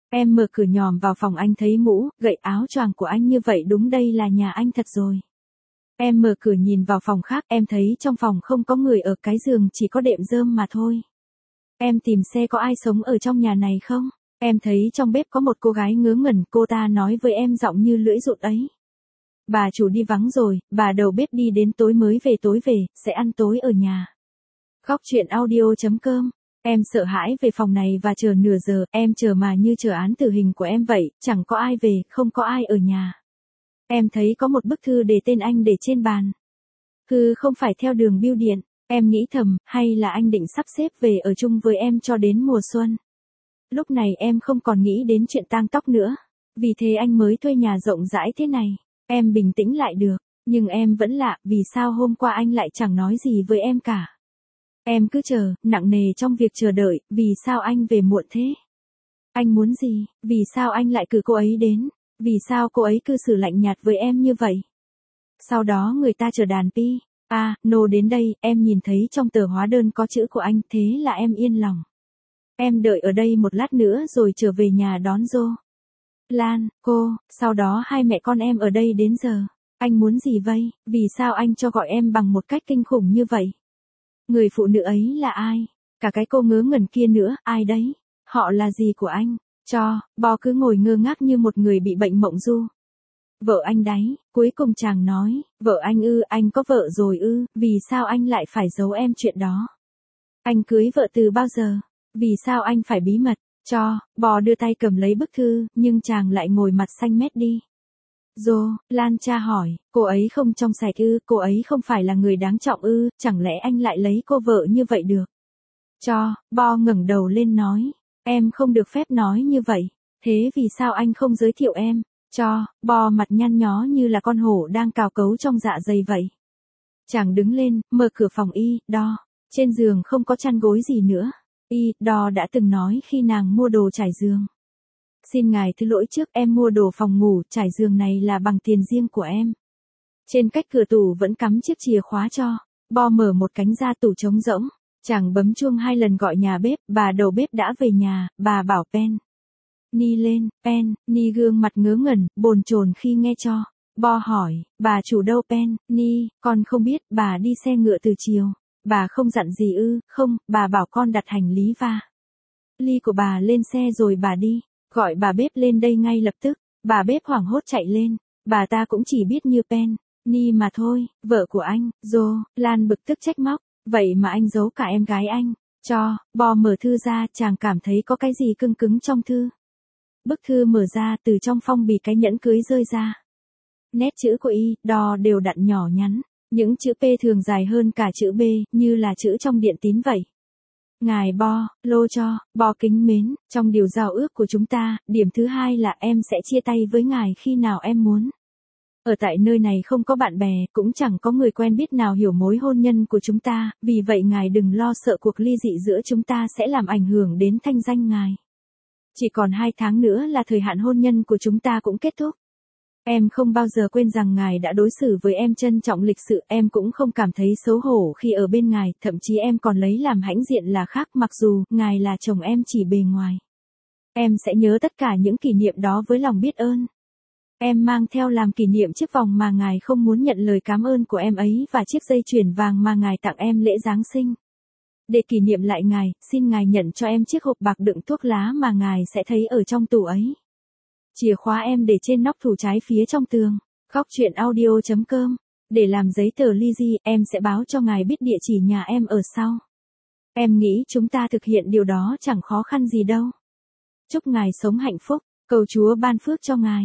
Em mở cửa nhòm vào phòng anh thấy mũ, gậy áo choàng của anh như vậy đúng đây là nhà anh thật rồi. Em mở cửa nhìn vào phòng khác, em thấy trong phòng không có người ở, cái giường chỉ có đệm rơm mà thôi. Em tìm xe có ai sống ở trong nhà này không? Em thấy trong bếp có một cô gái ngớ ngẩn, cô ta nói với em giọng như lưỡi rụt ấy. Bà chủ đi vắng rồi, bà đầu bếp đi đến tối về, sẽ ăn tối ở nhà. Khóc chuyện audio.com. Em sợ hãi về phòng này và chờ nửa giờ, em chờ mà như chờ án tử hình của em vậy, chẳng có ai về, không có ai ở nhà. Em thấy có một bức thư để tên anh để trên bàn. Thư không phải theo đường bưu điện, em nghĩ thầm, hay là anh định sắp xếp về ở chung với em cho đến mùa xuân. Lúc này em không còn nghĩ đến chuyện tang tóc nữa, vì thế anh mới thuê nhà rộng rãi thế này. Em bình tĩnh lại được, nhưng em vẫn lạ, vì sao hôm qua anh lại chẳng nói gì với em cả. Em cứ chờ, nặng nề trong việc chờ đợi, vì sao anh về muộn thế? Anh muốn gì? Vì sao anh lại cử cô ấy đến? Vì sao cô ấy cư xử lạnh nhạt với em như vậy? Sau đó người ta chờ đàn pi. No đến đây, em nhìn thấy trong tờ hóa đơn có chữ của anh, thế là em yên lòng. Em đợi ở đây một lát nữa rồi trở về nhà đón Joe. Lan, cô, sau đó hai mẹ con em ở đây đến giờ. Anh muốn gì vậy? Vì sao anh cho gọi em bằng một cách kinh khủng như vậy? Người phụ nữ ấy là ai? Cả cái cô ngớ ngẩn kia nữa, ai đấy? Họ là gì của anh? Bo cứ ngồi ngơ ngác như một người bị bệnh mộng du. Vợ anh đấy, cuối cùng chàng nói, vợ anh ư, anh có vợ rồi ư, vì sao anh lại phải giấu em chuyện đó? Anh cưới vợ từ bao giờ? Vì sao anh phải bí mật? Bo đưa tay cầm lấy bức thư, nhưng chàng lại ngồi mặt xanh mét đi. Lan cha hỏi, cô ấy không trong sạch ư, cô ấy không phải là người đáng trọng ư, chẳng lẽ anh lại lấy cô vợ như vậy được? Bo ngẩng đầu lên nói, em không được phép nói như vậy, thế vì sao anh không giới thiệu em? Bo mặt nhăn nhó như là con hổ đang cào cấu trong dạ dày vậy. Chàng đứng lên, mở cửa phòng trên giường không có chăn gối gì nữa. Đã từng nói khi nàng mua đồ trải giường. Xin ngài thứ lỗi trước, em mua đồ phòng ngủ, trải giường này là bằng tiền riêng của em. Trên cách cửa tủ vẫn cắm chiếc chìa khóa Bo mở một cánh ra tủ trống rỗng. Chàng bấm chuông 2 lần gọi nhà bếp, bà đầu bếp đã về nhà, bà bảo Penny lên, Penny gương mặt ngớ ngẩn, bồn chồn khi nghe Bo hỏi, bà chủ đâu Penny, con không biết, bà đi xe ngựa từ chiều. Bà không dặn gì ư? Không, bà bảo con đặt hành lý và ly của bà lên xe rồi bà đi. Gọi bà bếp lên đây ngay lập tức. Bà bếp hoảng hốt chạy lên. Bà ta cũng chỉ biết như Penny mà thôi, vợ của anh, Lan bực tức trách móc. Vậy mà anh giấu cả em gái anh. Bo mở thư ra, chàng cảm thấy có cái gì cứng cứng trong thư. Bức thư mở ra, từ trong phong bì cái nhẫn cưới rơi ra. Nét chữ của đều đặn nhỏ nhắn. Những chữ P thường dài hơn cả chữ B, như là chữ trong điện tín vậy. Ngài Bo kính mến, trong điều giao ước của chúng ta, điểm thứ 2 là em sẽ chia tay với ngài khi nào em muốn. Ở tại nơi này không có bạn bè, cũng chẳng có người quen biết nào hiểu mối hôn nhân của chúng ta, vì vậy ngài đừng lo sợ cuộc ly dị giữa chúng ta sẽ làm ảnh hưởng đến thanh danh ngài. Chỉ còn 2 tháng nữa là thời hạn hôn nhân của chúng ta cũng kết thúc. Em không bao giờ quên rằng ngài đã đối xử với em trân trọng lịch sự, em cũng không cảm thấy xấu hổ khi ở bên ngài, thậm chí em còn lấy làm hãnh diện là khác, mặc dù ngài là chồng em chỉ bề ngoài. Em sẽ nhớ tất cả những kỷ niệm đó với lòng biết ơn. Em mang theo làm kỷ niệm chiếc vòng mà ngài không muốn nhận lời cảm ơn của em ấy và chiếc dây chuyền vàng mà ngài tặng em lễ Giáng sinh. Để kỷ niệm lại ngài, xin ngài nhận cho em chiếc hộp bạc đựng thuốc lá mà ngài sẽ thấy ở trong tủ ấy. Chìa khóa em để trên nóc tủ trái phía trong tường. Khóc chuyện audio.com. Để làm giấy tờ ly dị, em sẽ báo cho ngài biết địa chỉ nhà em ở sau. Em nghĩ chúng ta thực hiện điều đó chẳng khó khăn gì đâu. Chúc ngài sống hạnh phúc, cầu Chúa ban phước cho ngài.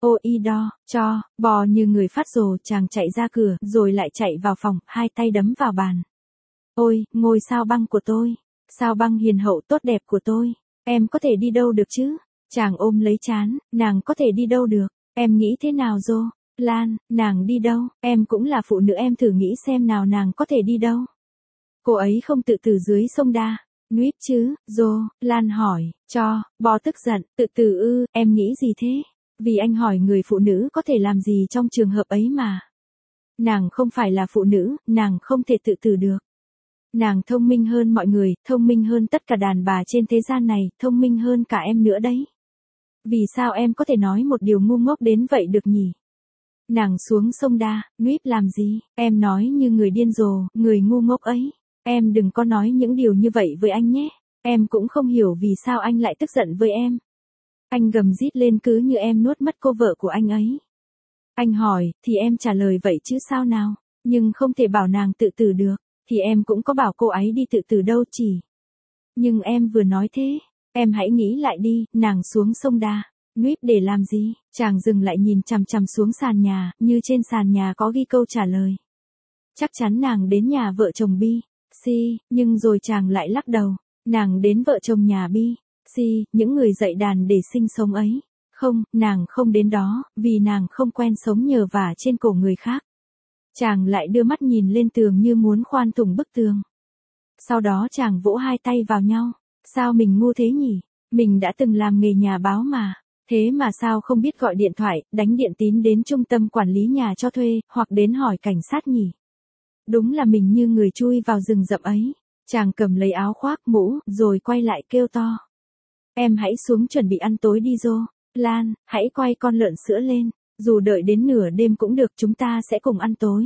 Bo như người phát rồ, chàng chạy ra cửa, rồi lại chạy vào phòng, 2 tay đấm vào bàn. Ôi, ngôi sao băng của tôi, sao băng hiền hậu tốt đẹp của tôi, em có thể đi đâu được chứ? Chàng ôm lấy trán, nàng có thể đi đâu được, em nghĩ thế nào Lan, nàng đi đâu, em cũng là phụ nữ, em thử nghĩ xem nào, nàng có thể đi đâu. Cô ấy không tự tử dưới sông Đa, Nuýt chứ, Lan hỏi, Bo tức giận, tự tử ư, em nghĩ gì thế? Vì anh hỏi người phụ nữ có thể làm gì trong trường hợp ấy mà. Nàng không phải là phụ nữ, nàng không thể tự tử được. Nàng thông minh hơn mọi người, thông minh hơn tất cả đàn bà trên thế gian này, thông minh hơn cả em nữa đấy. Vì sao em có thể nói một điều ngu ngốc đến vậy được nhỉ? Nàng xuống sông đa, Nuýp làm gì? Em nói như người điên rồ, người ngu ngốc ấy. Em đừng có nói những điều như vậy với anh nhé. Em cũng không hiểu vì sao anh lại tức giận với em. Anh gầm rít lên cứ như em nuốt mất cô vợ của anh ấy. Anh hỏi, thì em trả lời vậy chứ sao nào? Nhưng không thể bảo nàng tự tử được. Thì em cũng có bảo cô ấy đi tự tử đâu chỉ. Nhưng em vừa nói thế. Em hãy nghĩ lại đi, nàng xuống sông đa. Nuýp để làm gì? Chàng dừng lại nhìn chằm chằm xuống sàn nhà, như trên sàn nhà có ghi câu trả lời. Chắc chắn nàng đến nhà vợ chồng Bi. Si, nhưng rồi chàng lại lắc đầu. Nàng đến vợ chồng nhà Bi. Si, những người dạy đàn để sinh sống ấy. Không, nàng không đến đó, vì nàng không quen sống nhờ vả trên cổ người khác. Chàng lại đưa mắt nhìn lên tường như muốn khoan thủng bức tường. Sau đó chàng vỗ hai tay vào nhau. Sao mình ngu thế nhỉ? Mình đã từng làm nghề nhà báo mà. Thế mà sao không biết gọi điện thoại, đánh điện tín đến trung tâm quản lý nhà cho thuê, hoặc đến hỏi cảnh sát nhỉ? Đúng là mình như người chui vào rừng rậm ấy. Chàng cầm lấy áo khoác mũ, rồi quay lại kêu to. Em hãy xuống chuẩn bị ăn tối đi Dô. Lan, hãy quay con lợn sữa lên. Dù đợi đến nửa đêm cũng được, chúng ta sẽ cùng ăn tối.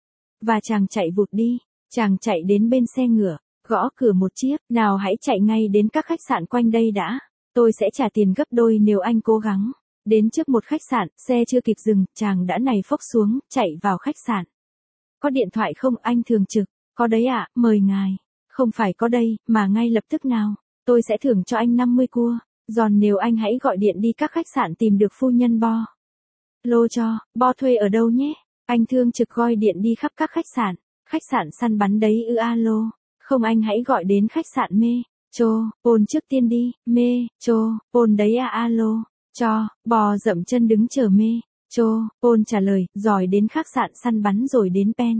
Và chàng chạy vụt đi. Chàng chạy đến bên xe ngựa, gõ cửa một chiếc. Nào hãy chạy ngay đến các khách sạn quanh đây đã. Tôi sẽ trả tiền gấp đôi nếu anh cố gắng. Đến trước một khách sạn, xe chưa kịp dừng, chàng đã nảy phốc xuống, chạy vào khách sạn. Có điện thoại không anh thường trực? Có đấy ạ, mời ngài. Không phải có đây, mà ngay lập tức nào. Tôi sẽ thưởng cho anh 50 cua. Giòn nếu anh hãy gọi điện đi các khách sạn tìm được phu nhân Bo. Lô cho, Bo thuê ở đâu nhé? Anh thương trực gọi điện đi khắp các khách sạn. Khách sạn săn bắn đấy ư alo. Không anh hãy gọi đến khách sạn Mê. Chô, Pôn trước tiên đi, Mê, Chô, Pôn đấy à alo. Cho, Bò dậm chân đứng chờ Mê. Chô, Pôn trả lời, rồi đến khách sạn săn bắn rồi đến Pen.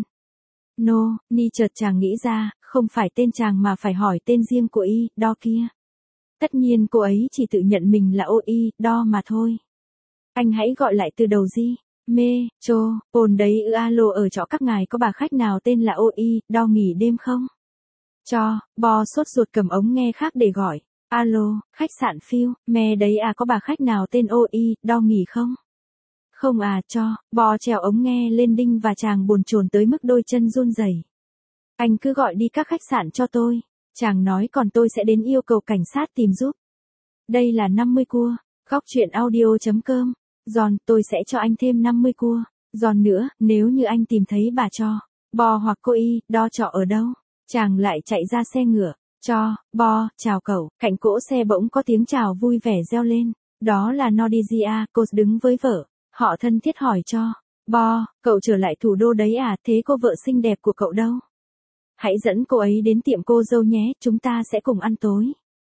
No, ni chợt chàng nghĩ ra, không phải tên chàng mà phải hỏi tên riêng của y, đo kia. Tất nhiên cô ấy chỉ tự nhận mình là OI, đo mà thôi. Anh hãy gọi lại từ đầu đi. Mê, Chô, Pôn đấy ư alo ở chỗ các ngài có bà khách nào tên là OI, đo nghỉ đêm không? Cho, Bo sốt ruột cầm ống nghe khác để gọi. Alo, khách sạn Phiêu, Mê đấy à có bà khách nào tên OI, đo nghỉ không? Không à, cho, Bo trèo ống nghe lên đinh và chàng bồn chồn tới mức đôi chân run rẩy. Anh cứ gọi đi các khách sạn cho tôi. Chàng nói còn tôi sẽ đến yêu cầu cảnh sát tìm giúp. Đây là 50 cua. Góc truyện audio.com. Giòn, tôi sẽ cho anh thêm 50 cua. Giòn nữa, nếu như anh tìm thấy bà Cho, Bo hoặc cô Y, đo trọ ở đâu? Chàng lại chạy ra xe ngựa. Cho, Bo, chào cậu. Cạnh cỗ xe bỗng có tiếng chào vui vẻ reo lên. Đó là Nordizia, cô đứng với vợ. Họ thân thiết hỏi Cho. Bo, cậu trở lại thủ đô đấy à, thế cô vợ xinh đẹp của cậu đâu? Hãy dẫn cô ấy đến tiệm cô dâu nhé, chúng ta sẽ cùng ăn tối.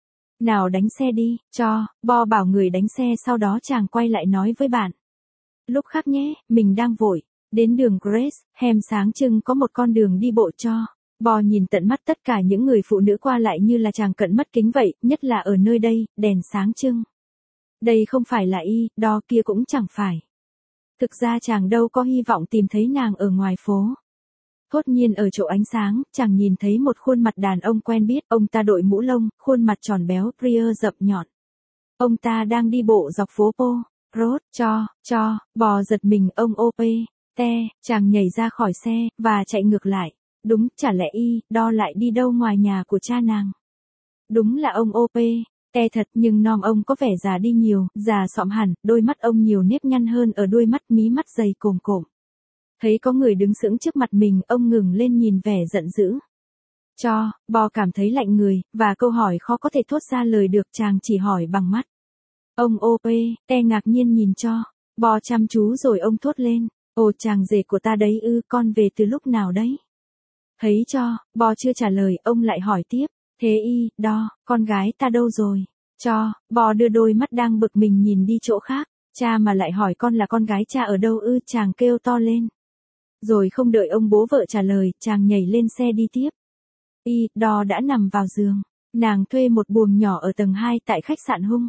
Nào đánh xe đi, Cho, Bo bảo người đánh xe sau đó chàng quay lại nói với bạn. Lúc khác nhé, mình đang vội. Đến đường Grace, Hem sáng trưng có một con đường đi bộ cho. Bo nhìn tận mắt tất cả những người phụ nữ qua lại như là chàng cận mất kính vậy, nhất là ở nơi đây, đèn sáng trưng. Đây không phải là y, đo kia cũng chẳng phải. Thực ra chàng đâu có hy vọng tìm thấy nàng ở ngoài phố. Thốt nhiên ở chỗ ánh sáng, chàng nhìn thấy một khuôn mặt đàn ông quen biết, ông ta đội mũ lông, khuôn mặt tròn béo, Prier rậm nhọn. Ông ta đang đi bộ dọc phố Po, Road, cho, Bò giật mình ông OP, chàng nhảy ra khỏi xe, và chạy ngược lại. Đúng, chả lẽ y, đo lại đi đâu ngoài nhà của cha nàng. Đúng là ông OP, thật nhưng nom ông có vẻ già đi nhiều, già xõm hẳn, đôi mắt ông nhiều nếp nhăn hơn ở đuôi mắt, mí mắt dày cồm cộm. Thấy có người đứng sững trước mặt mình, ông ngừng lên nhìn vẻ giận dữ. Cho, Bo cảm thấy lạnh người, và câu hỏi khó có thể thốt ra lời được, chàng chỉ hỏi bằng mắt. Ông OP, ngạc nhiên nhìn Cho, Bo chăm chú rồi ông thốt lên. Ồ chàng rể của ta đấy ư, con về từ lúc nào đấy? Thấy Cho, Bo chưa trả lời, ông lại hỏi tiếp. Thế y, đo, con gái ta đâu rồi? Cho, Bo đưa đôi mắt đang bực mình nhìn đi chỗ khác. Cha mà lại hỏi con là con gái cha ở đâu ư, chàng kêu to lên. Rồi không đợi ông bố vợ trả lời, chàng nhảy lên xe đi tiếp. Y, đo đã nằm vào giường. Nàng thuê một buồng nhỏ ở tầng 2 tại khách sạn Hung.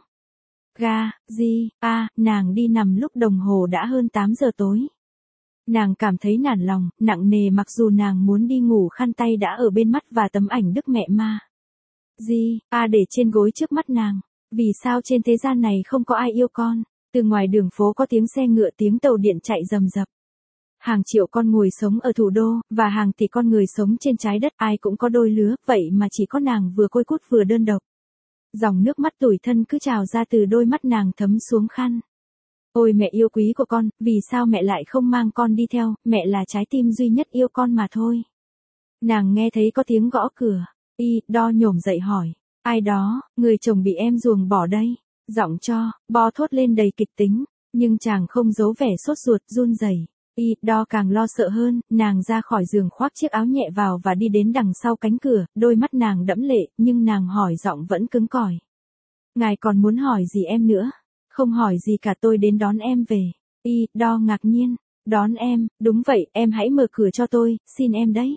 Nàng đi nằm lúc đồng hồ đã hơn 8 giờ tối. Nàng cảm thấy nản lòng, nặng nề mặc dù nàng muốn đi ngủ, khăn tay đã ở bên mắt và tấm ảnh Đức Mẹ Ma. Để trên gối trước mắt nàng. Vì sao trên thế gian này không có ai yêu con? Từ ngoài đường phố có tiếng xe ngựa, tiếng tàu điện chạy rầm rập. Hàng triệu con người sống ở thủ đô, và hàng tỷ con người sống trên trái đất, ai cũng có đôi lứa, vậy mà chỉ có nàng vừa côi cút vừa đơn độc. Dòng nước mắt tủi thân cứ trào ra từ đôi mắt nàng thấm xuống khăn. Ôi mẹ yêu quý của con, vì sao mẹ lại không mang con đi theo, mẹ là trái tim duy nhất yêu con mà thôi. Nàng nghe thấy có tiếng gõ cửa, đo nhổm dậy hỏi, ai đó, người chồng bị em ruồng bỏ đây. Giọng cho, Bo thốt lên đầy kịch tính, nhưng chàng không giấu vẻ sốt ruột run rẩy. Đo càng lo sợ hơn, nàng ra khỏi giường khoác chiếc áo nhẹ vào và đi đến đằng sau cánh cửa, đôi mắt nàng đẫm lệ, nhưng nàng hỏi giọng vẫn cứng cỏi. Ngài còn muốn hỏi gì em nữa? Không hỏi gì cả, tôi đến đón em về. Đo ngạc nhiên, đón em, đúng vậy, em hãy mở cửa cho tôi, xin em đấy.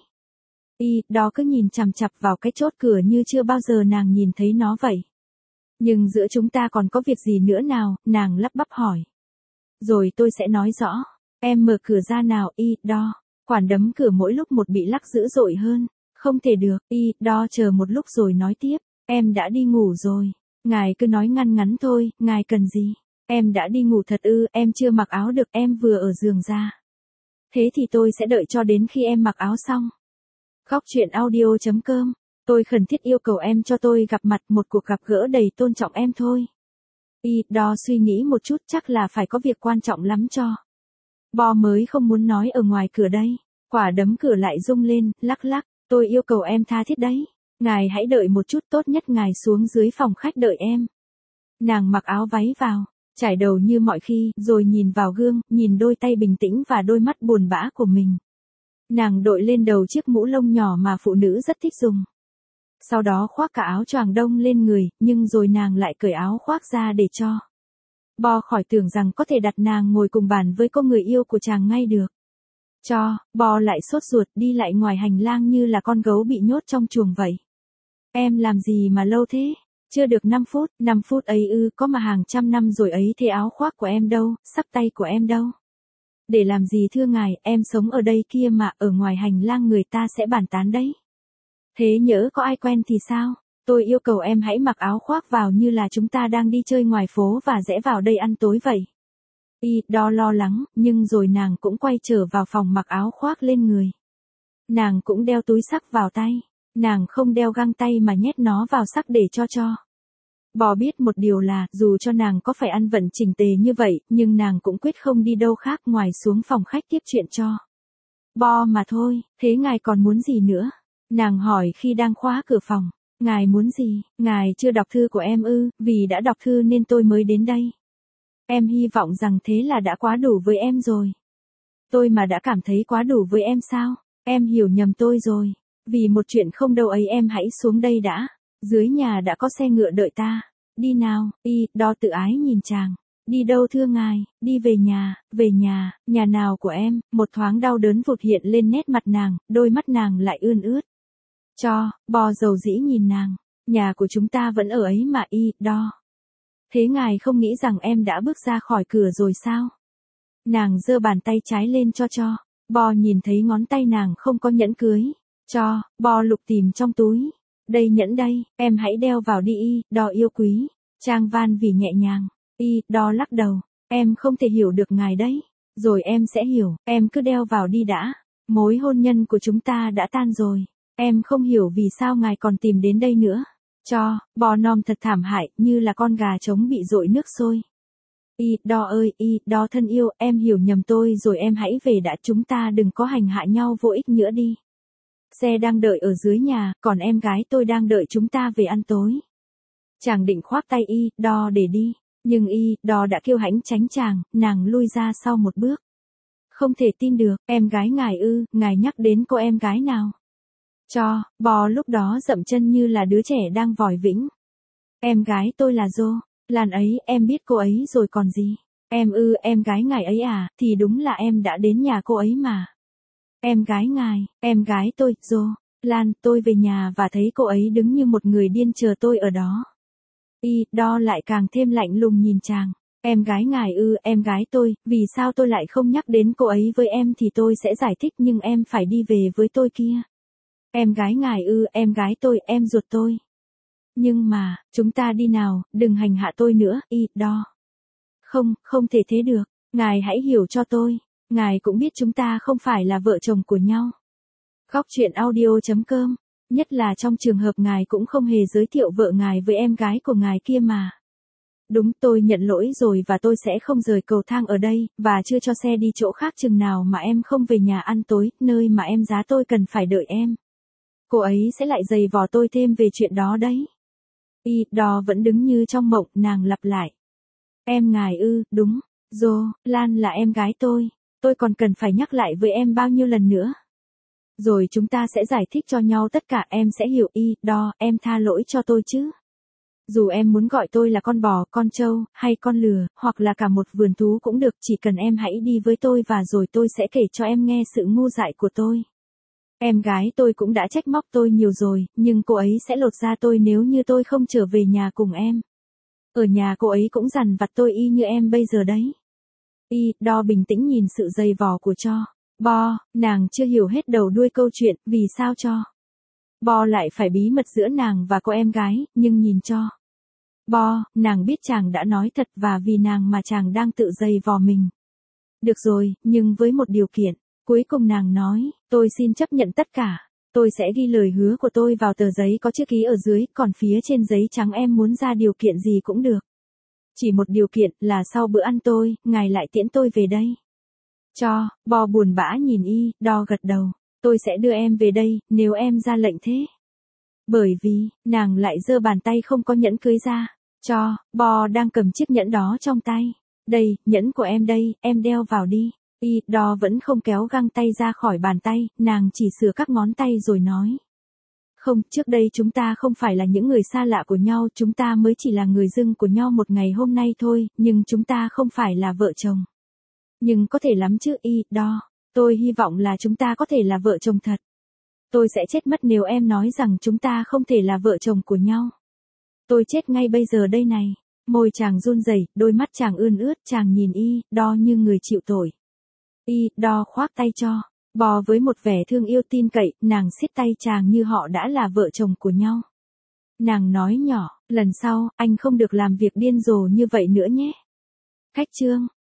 Đo cứ nhìn chằm chằm vào cái chốt cửa như chưa bao giờ nàng nhìn thấy nó vậy. Nhưng giữa chúng ta còn có việc gì nữa nào, nàng lắp bắp hỏi. Rồi tôi sẽ nói rõ. Em mở cửa ra nào, Đo. Quản đấm cửa mỗi lúc một bị lắc dữ dội hơn. Không thể được, Đo chờ một lúc rồi nói tiếp. Em đã đi ngủ rồi. Ngài cứ nói ngăn ngắn thôi, ngài cần gì? Em đã đi ngủ thật ư, em chưa mặc áo được, em vừa ở giường ra. Thế thì tôi sẽ đợi cho đến khi em mặc áo xong. Góc chuyện audio.com. Tôi khẩn thiết yêu cầu em cho tôi gặp mặt, một cuộc gặp gỡ đầy tôn trọng em thôi. Đo suy nghĩ một chút, chắc là phải có việc quan trọng lắm cho. Bo mới không muốn nói ở ngoài cửa đây. Quả đấm cửa lại rung lên, lắc lắc. Tôi yêu cầu em tha thiết đấy. Ngài hãy đợi một chút, tốt nhất ngài xuống dưới phòng khách đợi em. Nàng mặc áo váy vào, trải đầu như mọi khi, rồi nhìn vào gương, nhìn đôi tay bình tĩnh và đôi mắt buồn bã của mình. Nàng đội lên đầu chiếc mũ lông nhỏ mà phụ nữ rất thích dùng. Sau đó khoác cả áo choàng đông lên người, nhưng rồi nàng lại cởi áo khoác ra để cho. Bo khỏi tưởng rằng có thể đặt nàng ngồi cùng bàn với cô người yêu của chàng ngay được. Bo lại sốt ruột đi lại ngoài hành lang như là con gấu bị nhốt trong chuồng vậy. Em làm gì mà lâu thế? Chưa được 5 phút ấy ư, có mà hàng trăm năm rồi ấy, thế áo khoác của em đâu, sắp tay của em đâu? Để làm gì thưa ngài, em sống ở đây kia mà, ở ngoài hành lang người ta sẽ bàn tán đấy. Thế nhỡ có ai quen thì sao? Tôi yêu cầu em hãy mặc áo khoác vào như là chúng ta đang đi chơi ngoài phố và rẽ vào đây ăn tối vậy. Đo lo lắng, nhưng rồi nàng cũng quay trở vào phòng mặc áo khoác lên người. Nàng cũng đeo túi xách vào tay. Nàng không đeo găng tay mà nhét nó vào xách để cho. Bò biết một điều là, dù cho nàng có phải ăn vận chỉnh tề như vậy, nhưng nàng cũng quyết không đi đâu khác ngoài xuống phòng khách tiếp chuyện cho. Bo mà thôi, thế ngài còn muốn gì nữa? Nàng hỏi khi đang khóa cửa phòng. Ngài muốn gì? Ngài chưa đọc thư của em ư, vì đã đọc thư nên tôi mới đến đây. Em hy vọng rằng thế là đã quá đủ với em rồi. Tôi mà đã cảm thấy quá đủ với em sao? Em hiểu nhầm tôi rồi. Vì một chuyện không đâu ấy, em hãy xuống đây đã. Dưới nhà đã có xe ngựa đợi ta. Đi nào, Đo tự ái nhìn chàng. Đi đâu thưa ngài? Đi về nhà, nhà nào của em? Một thoáng đau đớn vụt hiện lên nét mặt nàng, đôi mắt nàng lại ươn ướt. Bo dầu dĩ nhìn nàng. Nhà của chúng ta vẫn ở ấy mà, Đo. Thế ngài không nghĩ rằng em đã bước ra khỏi cửa rồi sao? Nàng giơ bàn tay trái lên cho. Bo nhìn thấy ngón tay nàng không có nhẫn cưới. Bo lục tìm trong túi. Đây nhẫn đây, em hãy đeo vào đi, Đo yêu quý. Trang van vì nhẹ nhàng. Đo lắc đầu. Em không thể hiểu được ngài đấy. Rồi em sẽ hiểu, em cứ đeo vào đi đã. Mối hôn nhân của chúng ta đã tan rồi. Em không hiểu vì sao ngài còn tìm đến đây nữa. Bo nom thật thảm hại, như là con gà trống bị dội nước sôi. Đo ơi, Đo thân yêu, em hiểu nhầm tôi rồi, em hãy về đã, chúng ta đừng có hành hạ nhau vô ích nữa đi. Xe đang đợi ở dưới nhà, còn em gái tôi đang đợi chúng ta về ăn tối. Chàng định khoác tay Đo để đi, nhưng Đo đã kiêu hãnh tránh chàng, nàng lui ra sau một bước. Không thể tin được, em gái ngài ư, ngài nhắc đến cô em gái nào? Bo lúc đó dậm chân như là đứa trẻ đang vòi vĩnh. Em gái tôi là Jo, Lan ấy, em biết cô ấy rồi còn gì. Em ư, em gái ngài ấy à, thì đúng là em đã đến nhà cô ấy mà. Em gái ngài, em gái tôi, Jo, Lan, tôi về nhà và thấy cô ấy đứng như một người điên chờ tôi ở đó. Đo lại càng thêm lạnh lùng nhìn chàng. Em gái ngài ư, em gái tôi, vì sao tôi lại không nhắc đến cô ấy với em thì tôi sẽ giải thích, nhưng em phải đi về với tôi kia. Em gái ngài ư, em gái tôi, em ruột tôi. Nhưng mà, chúng ta đi nào, đừng hành hạ tôi nữa, đo. Không, không thể thế được, ngài hãy hiểu cho tôi, ngài cũng biết chúng ta không phải là vợ chồng của nhau. Góc truyện audio.com, nhất là trong trường hợp ngài cũng không hề giới thiệu vợ ngài với em gái của ngài kia mà. Đúng, tôi nhận lỗi rồi và tôi sẽ không rời cầu thang ở đây, và chưa cho xe đi chỗ khác chừng nào mà em không về nhà ăn tối, nơi mà em giá tôi cần phải đợi em. Cô ấy sẽ lại giày vò tôi thêm về chuyện đó đấy. Đo vẫn đứng như trong mộng, nàng lặp lại. Em ngài ư, đúng, Lan là em gái tôi còn cần phải nhắc lại với em bao nhiêu lần nữa. Rồi chúng ta sẽ giải thích cho nhau tất cả, em sẽ hiểu. Đo, em tha lỗi cho tôi chứ. Dù em muốn gọi tôi là con bò, con trâu, hay con lừa, hoặc là cả một vườn thú cũng được, chỉ cần em hãy đi với tôi và rồi tôi sẽ kể cho em nghe sự ngu dại của tôi. Em gái tôi cũng đã trách móc tôi nhiều rồi, nhưng cô ấy sẽ lột da tôi nếu như tôi không trở về nhà cùng em. Ở nhà cô ấy cũng dằn vặt tôi y như em bây giờ đấy. Đo bình tĩnh nhìn sự giày vò của Cho. Bo, nàng chưa hiểu hết đầu đuôi câu chuyện, vì sao Cho Bo lại phải bí mật giữa nàng và cô em gái, nhưng nhìn Cho Bo, nàng biết chàng đã nói thật và vì nàng mà chàng đang tự giày vò mình. Được rồi, nhưng với một điều kiện. Cuối cùng nàng nói, tôi xin chấp nhận tất cả. Tôi sẽ ghi lời hứa của tôi vào tờ giấy có chữ ký ở dưới, còn phía trên giấy trắng em muốn ra điều kiện gì cũng được. Chỉ một điều kiện là sau bữa ăn ngài lại tiễn tôi về đây. Cho Bo buồn bã nhìn Đo gật đầu. Tôi sẽ đưa em về đây, nếu em ra lệnh thế. Bởi vì, nàng lại giơ bàn tay không có nhẫn cưới ra. Cho Bo đang cầm chiếc nhẫn đó trong tay. Đây, nhẫn của em đây, em đeo vào đi. Đo vẫn không kéo găng tay ra khỏi bàn tay, nàng chỉ sửa các ngón tay rồi nói. Không, trước đây chúng ta không phải là những người xa lạ của nhau, chúng ta mới chỉ là người dưng của nhau một ngày hôm nay thôi, nhưng chúng ta không phải là vợ chồng. Nhưng có thể lắm chứ, Đo. Tôi hy vọng là chúng ta có thể là vợ chồng thật. Tôi sẽ chết mất nếu em nói rằng chúng ta không thể là vợ chồng của nhau. Tôi chết ngay bây giờ đây này. Môi chàng run rẩy, đôi mắt chàng ươn ướt, chàng nhìn Đo như người chịu tội. Đo khoác tay Cho Bo với một vẻ thương yêu tin cậy, nàng siết tay chàng như họ đã là vợ chồng của nhau. Nàng nói nhỏ, lần sau, anh không được làm việc điên rồ như vậy nữa nhé. Khách chương